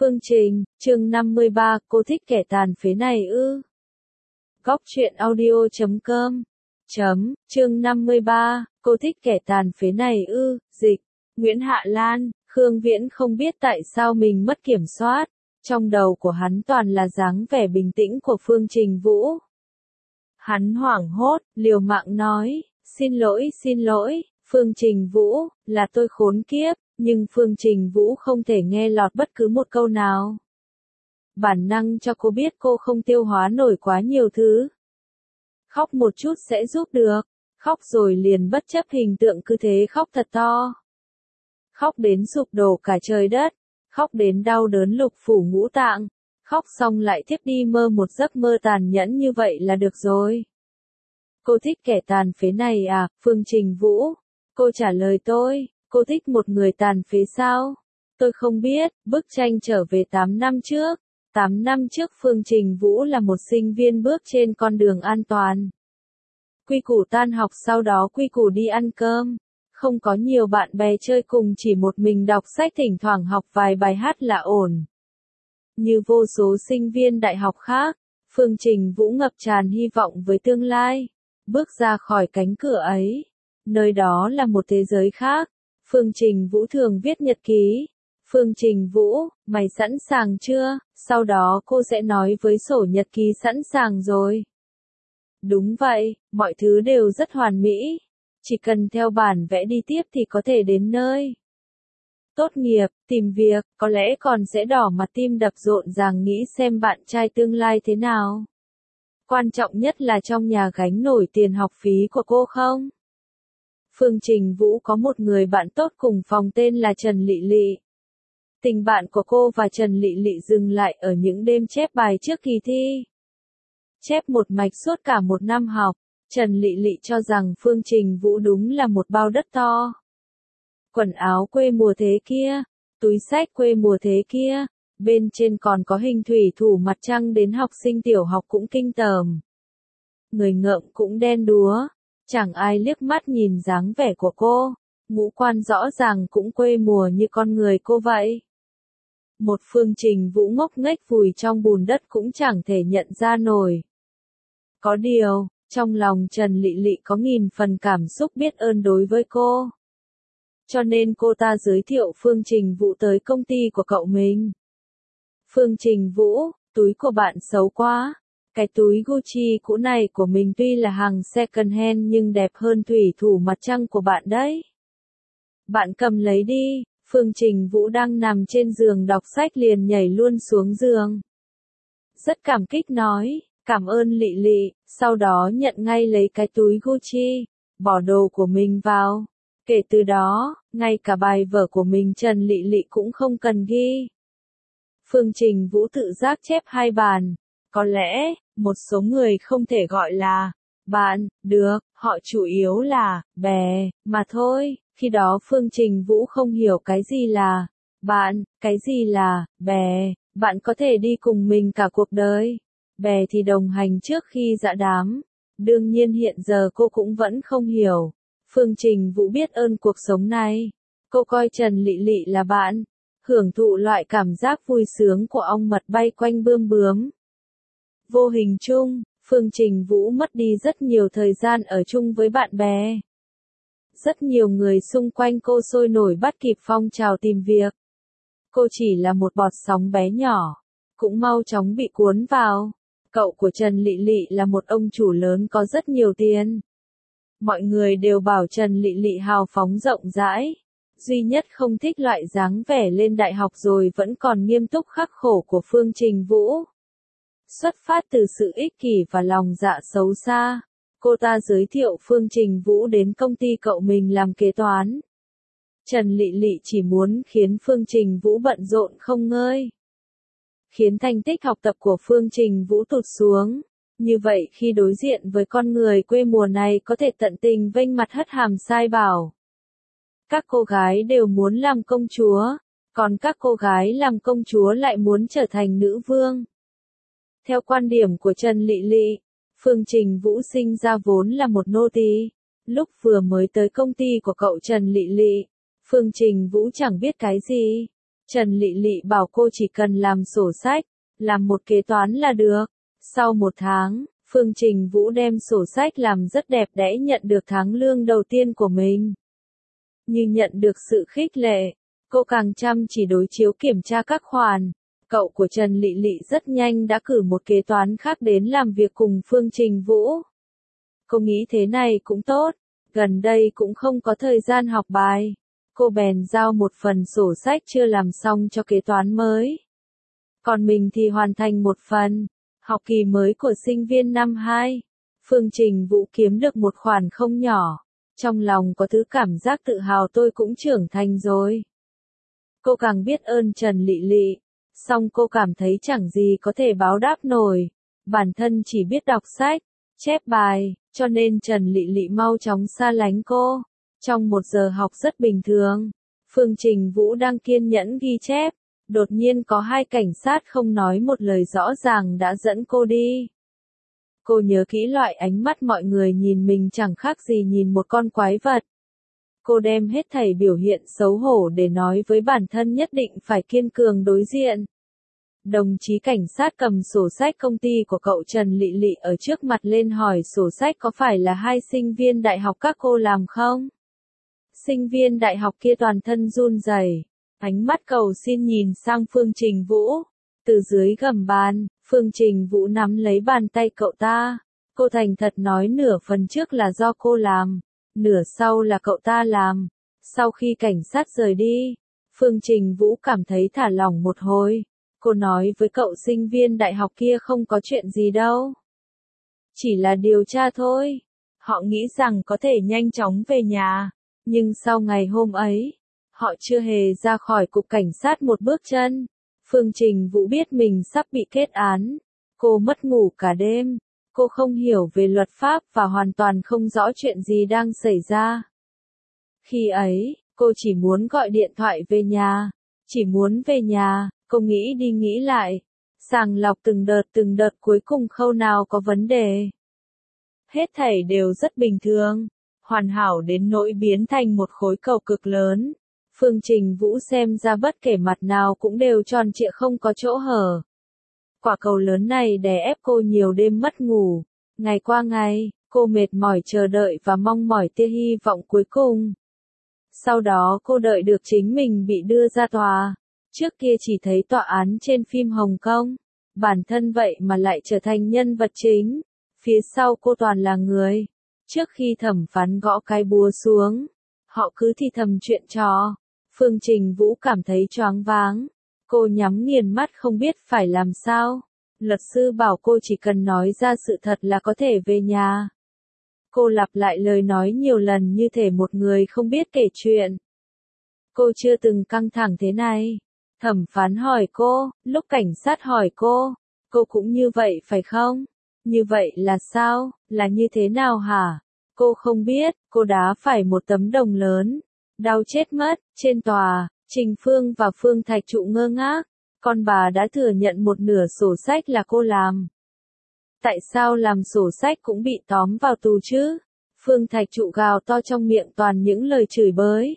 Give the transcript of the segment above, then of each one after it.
Phương Trình, chương 53, cô thích kẻ tàn phế này ư? Góc truyện audio.com chương 53, cô thích kẻ tàn phế này ư? Dịch, Nguyễn Hạ Lan. Khương Viễn không biết tại sao mình mất kiểm soát. Trong đầu của hắn toàn là dáng vẻ bình tĩnh của Phương Trình Vũ. Hắn hoảng hốt, liều mạng nói, xin lỗi, Phương Trình Vũ, là tôi khốn kiếp, nhưng Phương Trình Vũ không thể nghe lọt bất cứ một câu nào. Bản năng cho cô biết cô không tiêu hóa nổi quá nhiều thứ. Khóc một chút sẽ giúp được, khóc rồi liền bất chấp hình tượng cứ thế khóc thật to. Khóc đến sụp đổ cả trời đất, khóc đến đau đớn lục phủ ngũ tạng, khóc xong lại thiếp đi mơ một giấc mơ tàn nhẫn như vậy là được rồi. Cô thích kẻ tàn phế này à, Phương Trình Vũ? Cô trả lời tôi, cô thích một người tàn phế sao? Tôi không biết, bức tranh trở về 8 năm trước. 8 năm trước Phương Trình Vũ là một sinh viên bước trên con đường an toàn. Quy củ tan học sau đó quy củ đi ăn cơm. Không có nhiều bạn bè chơi cùng, chỉ một mình đọc sách, thỉnh thoảng học vài bài hát là ổn. Như vô số sinh viên đại học khác, Phương Trình Vũ ngập tràn hy vọng với tương lai. Bước ra khỏi cánh cửa ấy, nơi đó là một thế giới khác. Phương Trình Vũ thường viết nhật ký. Phương Trình Vũ, mày sẵn sàng chưa? Sau đó cô sẽ nói với sổ nhật ký sẵn sàng rồi. Đúng vậy, mọi thứ đều rất hoàn mỹ. Chỉ cần theo bản vẽ đi tiếp thì có thể đến nơi. Tốt nghiệp, tìm việc, có lẽ còn sẽ đỏ mặt tim đập rộn ràng nghĩ xem bạn trai tương lai thế nào. Quan trọng nhất là trong nhà gánh nổi tiền học phí của cô không? Phương Trình Vũ có một người bạn tốt cùng phòng tên là Trần Lị Lị. Tình bạn của cô và Trần Lị Lị dừng lại ở những đêm chép bài trước kỳ thi. Chép một mạch suốt cả một năm học, Trần Lị Lị cho rằng Phương Trình Vũ đúng là một bao đất to. Quần áo quê mùa thế kia, túi xách quê mùa thế kia, bên trên còn có hình thủy thủ mặt trăng đến học sinh tiểu học cũng kinh tởm. Người ngợm cũng đen đúa, chẳng ai liếc mắt nhìn dáng vẻ của cô, ngũ quan rõ ràng cũng quê mùa như con người cô vậy. Một Phương Trình Vũ ngốc nghếch vùi trong bùn đất cũng chẳng thể nhận ra nổi. Có điều, trong lòng Trần Lị Lị có nghìn phần cảm xúc biết ơn đối với cô. Cho nên cô ta giới thiệu Phương Trình Vũ tới công ty của cậu mình. Phương Trình Vũ, túi của bạn xấu quá. Cái túi Gucci cũ này của mình tuy là hàng second hand nhưng đẹp hơn thủy thủ mặt trăng của bạn đấy. Bạn cầm lấy đi. Phương Trình Vũ đang nằm trên giường đọc sách liền nhảy luôn xuống giường. Rất cảm kích nói, cảm ơn Lị Lị, sau đó nhận ngay lấy cái túi Gucci, bỏ đồ của mình vào. Kể từ đó, ngay cả bài vở của mình Trần Lị Lị cũng không cần ghi. Phương Trình Vũ tự giác chép 2 bàn. Có lẽ, một số người không thể gọi là bạn, được, họ chủ yếu là bè, mà thôi. Khi đó Phương Trình Vũ không hiểu cái gì là bạn, cái gì là bè. Bạn có thể đi cùng mình cả cuộc đời. Bè thì đồng hành trước khi dã đám. Đương nhiên hiện giờ cô cũng vẫn không hiểu. Phương Trình Vũ biết ơn cuộc sống này. Cô coi Trần Lị Lị là bạn. Hưởng thụ loại cảm giác vui sướng của ong mật bay quanh bươm bướm. Vô hình chung, Phương Trình Vũ mất đi rất nhiều thời gian ở chung với bạn bè. Rất nhiều người xung quanh cô sôi nổi bắt kịp phong trào tìm việc. Cô chỉ là một bọt sóng bé nhỏ, cũng mau chóng bị cuốn vào. Cậu của Trần Lị Lị là một ông chủ lớn có rất nhiều tiền. Mọi người đều bảo Trần Lị Lị hào phóng rộng rãi. Duy nhất không thích loại dáng vẻ lên đại học rồi vẫn còn nghiêm túc khắc khổ của Phương Trình Vũ. Xuất phát từ sự ích kỷ và lòng dạ xấu xa, cô ta giới thiệu Phương Trình Vũ đến công ty cậu mình làm kế toán. Trần Lị Lị chỉ muốn khiến Phương Trình Vũ bận rộn không ngơi. Khiến thành tích học tập của Phương Trình Vũ tụt xuống. Như vậy khi đối diện với con người quê mùa này có thể tận tình vênh mặt hất hàm sai bảo. Các cô gái đều muốn làm công chúa, còn các cô gái làm công chúa lại muốn trở thành nữ vương. Theo quan điểm của Trần Lị Lị, Phương Trình Vũ sinh ra vốn là một nô tỳ. Lúc vừa mới tới công ty của cậu Trần Lị Lị, Phương Trình Vũ chẳng biết cái gì. Trần Lị Lị bảo cô chỉ cần làm sổ sách, làm một kế toán là được. Sau 1 tháng, Phương Trình Vũ đem sổ sách làm rất đẹp đẽ nhận được tháng lương đầu tiên của mình. Như nhận được sự khích lệ, cô càng chăm chỉ đối chiếu kiểm tra các khoản. Cậu của Trần Lị Lị rất nhanh đã cử một kế toán khác đến làm việc cùng Phương Trình Vũ. Cô nghĩ thế này cũng tốt, gần đây cũng không có thời gian học bài. Cô bèn giao một phần sổ sách chưa làm xong cho kế toán mới. Còn mình thì hoàn thành một phần. Học kỳ mới của sinh viên năm 2. Phương Trình Vũ kiếm được một khoản không nhỏ. Trong lòng có thứ cảm giác tự hào tôi cũng trưởng thành rồi. Cô càng biết ơn Trần Lị Lị. Song cô cảm thấy chẳng gì có thể báo đáp nổi. Bản thân chỉ biết đọc sách, chép bài, cho nên Trần Lị Lị mau chóng xa lánh cô. Trong 1 giờ học rất bình thường, Phương Trình Vũ đang kiên nhẫn ghi chép. Đột nhiên có 2 cảnh sát không nói một lời rõ ràng đã dẫn cô đi. Cô nhớ kỹ loại ánh mắt mọi người nhìn mình chẳng khác gì nhìn một con quái vật. Cô đem hết thảy biểu hiện xấu hổ để nói với bản thân nhất định phải kiên cường đối diện. Đồng chí cảnh sát cầm sổ sách công ty của cậu Trần Lị Lị ở trước mặt lên hỏi sổ sách có phải là 2 sinh viên đại học các cô làm không? Sinh viên đại học kia toàn thân run rẩy, ánh mắt cầu xin nhìn sang Phương Trình Vũ. Từ dưới gầm bàn, Phương Trình Vũ nắm lấy bàn tay cậu ta. Cô thành thật nói nửa phần trước là do cô làm, nửa sau là cậu ta làm. Sau khi cảnh sát rời đi, Phương Trình Vũ cảm thấy thả lỏng một hồi. Cô nói với cậu sinh viên đại học kia không có chuyện gì đâu. Chỉ là điều tra thôi. Họ nghĩ rằng có thể nhanh chóng về nhà. Nhưng sau ngày hôm ấy, họ chưa hề ra khỏi cục cảnh sát một bước chân. Phương Trình Vũ biết mình sắp bị kết án. Cô mất ngủ cả đêm. Cô không hiểu về luật pháp và hoàn toàn không rõ chuyện gì đang xảy ra. Khi ấy, cô chỉ muốn gọi điện thoại về nhà. Chỉ muốn về nhà, cô nghĩ đi nghĩ lại. Sàng lọc từng đợt cuối cùng khâu nào có vấn đề. Hết thảy đều rất bình thường. Hoàn hảo đến nỗi biến thành một khối cầu cực lớn. Phương Trình Vũ xem ra bất kể mặt nào cũng đều tròn trịa không có chỗ hở. Quả cầu lớn này đè ép cô nhiều đêm mất ngủ. Ngày qua ngày, cô mệt mỏi chờ đợi và mong mỏi tia hy vọng cuối cùng. Sau đó cô đợi được chính mình bị đưa ra tòa. Trước kia chỉ thấy tòa án trên phim Hồng Kông. Bản thân vậy mà lại trở thành nhân vật chính. Phía sau cô toàn là người. Trước khi thẩm phán gõ cái búa xuống, họ cứ thì thầm chuyện trò. Phương Trình Vũ cảm thấy choáng váng. Cô nhắm nghiền mắt không biết phải làm sao. Luật sư bảo cô chỉ cần nói ra sự thật là có thể về nhà. Cô lặp lại lời nói nhiều lần như thể một người không biết kể chuyện. Cô chưa từng căng thẳng thế này. Thẩm phán hỏi cô, lúc cảnh sát hỏi cô cũng như vậy phải không? Như vậy là sao, là như thế nào hả? Cô không biết, cô đá phải một tấm đồng lớn. Đau chết mất, trên tòa, Trình Phương và Phương Thạch Trụ ngơ ngác. Con bà đã thừa nhận một nửa sổ sách là cô làm. Tại sao làm sổ sách cũng bị tóm vào tù chứ? Phương Thạch Trụ gào to trong miệng toàn những lời chửi bới.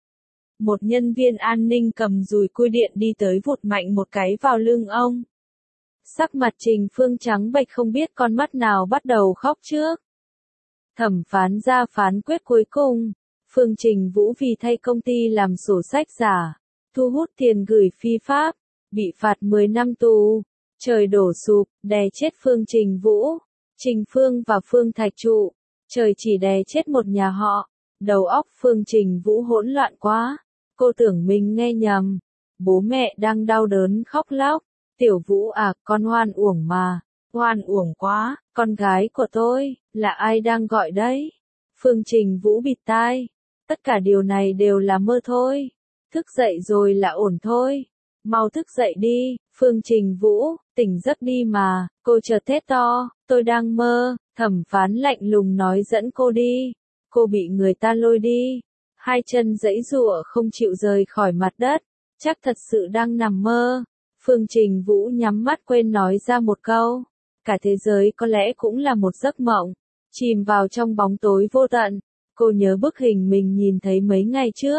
Một nhân viên an ninh cầm dùi cui điện đi tới vụt mạnh một cái vào lưng ông. Sắc mặt Trình Phương trắng bệch không biết con mắt nào bắt đầu khóc trước. Thẩm phán ra phán quyết cuối cùng. Phương Trình Vũ vì thay công ty làm sổ sách giả, thu hút tiền gửi phi pháp, bị phạt 10 năm tù. Trời đổ sụp, đè chết Phương Trình Vũ, Trình Phương và Phương Thạch Trụ. Trời chỉ đè chết một nhà họ. Đầu óc Phương Trình Vũ hỗn loạn quá. Cô tưởng mình nghe nhầm. Bố mẹ đang đau đớn khóc lóc. Tiểu Vũ à, con oan uổng mà. Oan uổng quá, con gái của tôi, là ai đang gọi đấy? Phương Trình Vũ bịt tai. Tất cả điều này đều là mơ thôi. Thức dậy rồi là ổn thôi. Mau thức dậy đi, Phương Trình Vũ, tỉnh giấc đi mà. Cô chợt thét to, tôi đang mơ. Thẩm phán lạnh lùng nói dẫn cô đi. Cô bị người ta lôi đi. Hai chân giãy giụa không chịu rời khỏi mặt đất. Chắc thật sự đang nằm mơ. Phương Trình Vũ nhắm mắt quên nói ra một câu. Cả thế giới có lẽ cũng là một giấc mộng. Chìm vào trong bóng tối vô tận. Cô nhớ bức hình mình nhìn thấy mấy ngày trước.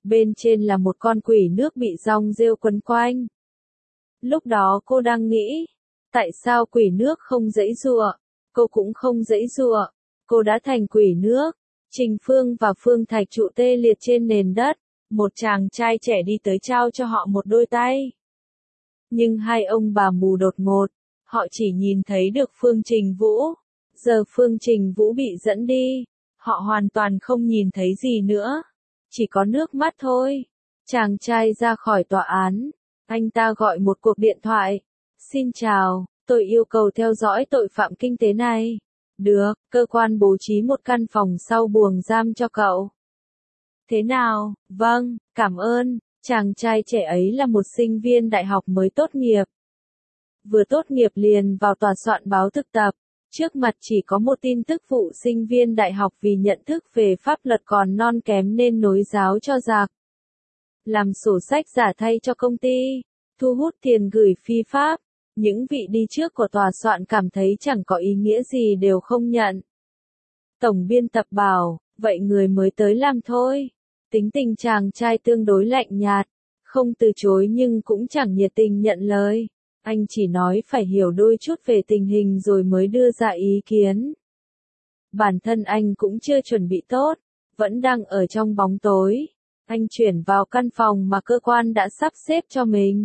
bên trên là một con quỷ nước bị rong rêu quấn quanh. Lúc đó cô đang nghĩ, tại sao quỷ nước không giãy giụa? Cô cũng không giãy giụa, cô đã thành quỷ nước. Trình Phương và Phương Thạch trụ tê liệt trên nền đất, một chàng trai trẻ đi tới trao cho họ một đôi tay. Nhưng hai ông bà mù đột ngột, họ chỉ nhìn thấy được Phương Trình Vũ. Giờ Phương Trình Vũ bị dẫn đi, họ hoàn toàn không nhìn thấy gì nữa, chỉ có nước mắt thôi. Chàng trai ra khỏi tòa án, anh ta gọi một cuộc điện thoại. Xin chào, tôi yêu cầu theo dõi tội phạm kinh tế này. Được, cơ quan bố trí một căn phòng sau buồng giam cho cậu. Thế nào? Vâng, cảm ơn. Chàng trai trẻ ấy là một sinh viên đại học mới tốt nghiệp. Vừa tốt nghiệp liền vào tòa soạn báo thực tập. Trước mặt chỉ có một tin tức vụ sinh viên đại học vì nhận thức về pháp luật còn non kém nên nối giáo cho giặc. Làm sổ sách giả thay cho công ty, thu hút tiền gửi phi pháp. Những vị đi trước của tòa soạn cảm thấy chẳng có ý nghĩa gì đều không nhận. Tổng biên tập bảo, vậy người mới tới làm thôi. Tính tình chàng trai tương đối lạnh nhạt, không từ chối nhưng cũng chẳng nhiệt tình nhận lời. Anh chỉ nói phải hiểu đôi chút về tình hình rồi mới đưa ra ý kiến. Bản thân anh cũng chưa chuẩn bị tốt, vẫn đang ở trong bóng tối. Anh chuyển vào căn phòng mà cơ quan đã sắp xếp cho mình.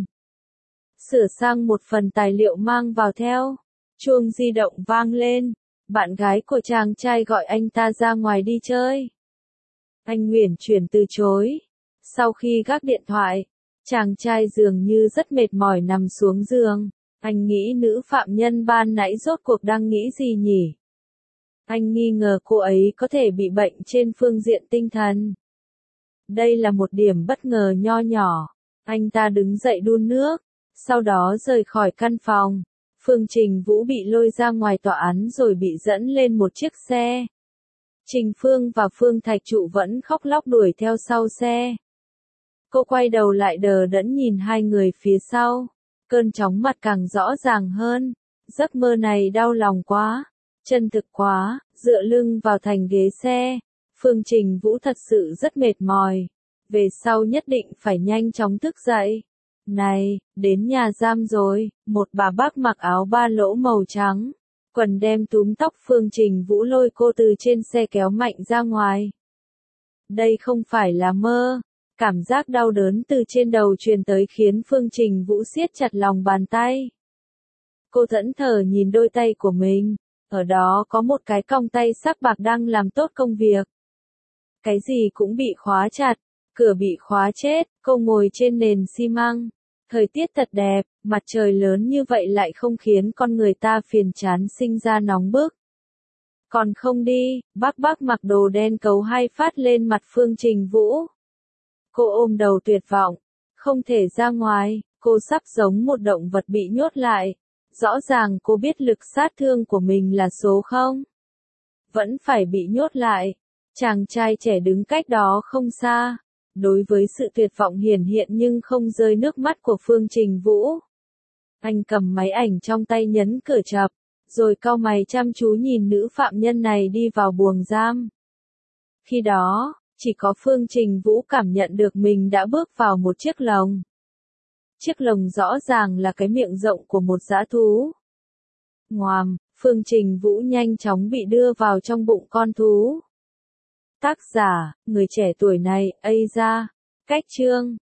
Sửa sang một phần tài liệu mang vào theo. Chuông di động vang lên. Bạn gái của chàng trai gọi anh ta ra ngoài đi chơi. Anh uyển chuyển từ chối. Sau khi gác điện thoại, chàng trai dường như rất mệt mỏi nằm xuống giường. Anh nghĩ nữ phạm nhân ban nãy rốt cuộc đang nghĩ gì nhỉ? Anh nghi ngờ cô ấy có thể bị bệnh trên phương diện tinh thần. Đây là một điểm bất ngờ nho nhỏ. Anh ta đứng dậy đun nước, sau đó rời khỏi căn phòng. Phương Trình Vũ bị lôi ra ngoài tòa án rồi bị dẫn lên một chiếc xe. Trình Phương và Phương Thạch Trụ vẫn khóc lóc đuổi theo sau xe. Cô quay đầu lại đờ đẫn nhìn hai người phía sau. Cơn chóng mặt càng rõ ràng hơn. Giấc mơ này đau lòng quá, chân thực quá, dựa lưng vào thành ghế xe. Phương Trình Vũ thật sự rất mệt mỏi. Về sau nhất định phải nhanh chóng thức dậy. Này, đến nhà giam rồi, một bà bác mặc áo ba lỗ màu trắng, quần đen túm tóc Phương Trình Vũ lôi cô từ trên xe kéo mạnh ra ngoài. Đây không phải là mơ. Cảm giác đau đớn từ trên đầu truyền tới khiến Phương Trình Vũ siết chặt lòng bàn tay. Cô thẫn thờ nhìn đôi tay của mình, ở đó có một cái còng tay sắc bạc đang làm tốt công việc. Cái gì cũng bị khóa chặt, cửa bị khóa chết, cô ngồi trên nền xi măng. Thời tiết thật đẹp, mặt trời lớn như vậy lại không khiến con người ta phiền chán sinh ra nóng bức. Còn không đi, bác mặc đồ đen cấu hai phát lên mặt Phương Trình Vũ. Cô ôm đầu tuyệt vọng, không thể ra ngoài, cô sắp giống một động vật bị nhốt lại. Rõ ràng cô biết lực sát thương của mình là số 0. Vẫn phải bị nhốt lại. Chàng trai trẻ đứng cách đó không xa. Đối với sự tuyệt vọng hiển hiện nhưng không rơi nước mắt của Phương Trình Vũ. Anh cầm máy ảnh trong tay nhấn cửa chập, rồi cau mày chăm chú nhìn nữ phạm nhân này đi vào buồng giam. Khi đó, chỉ có Phương Trình Vũ cảm nhận được mình đã bước vào một chiếc lồng. Chiếc lồng rõ ràng là cái miệng rộng của một dã thú. Ngoàm, Phương Trình Vũ nhanh chóng bị đưa vào trong bụng con thú. Tác giả, người trẻ tuổi này, Ây ra. Cách chương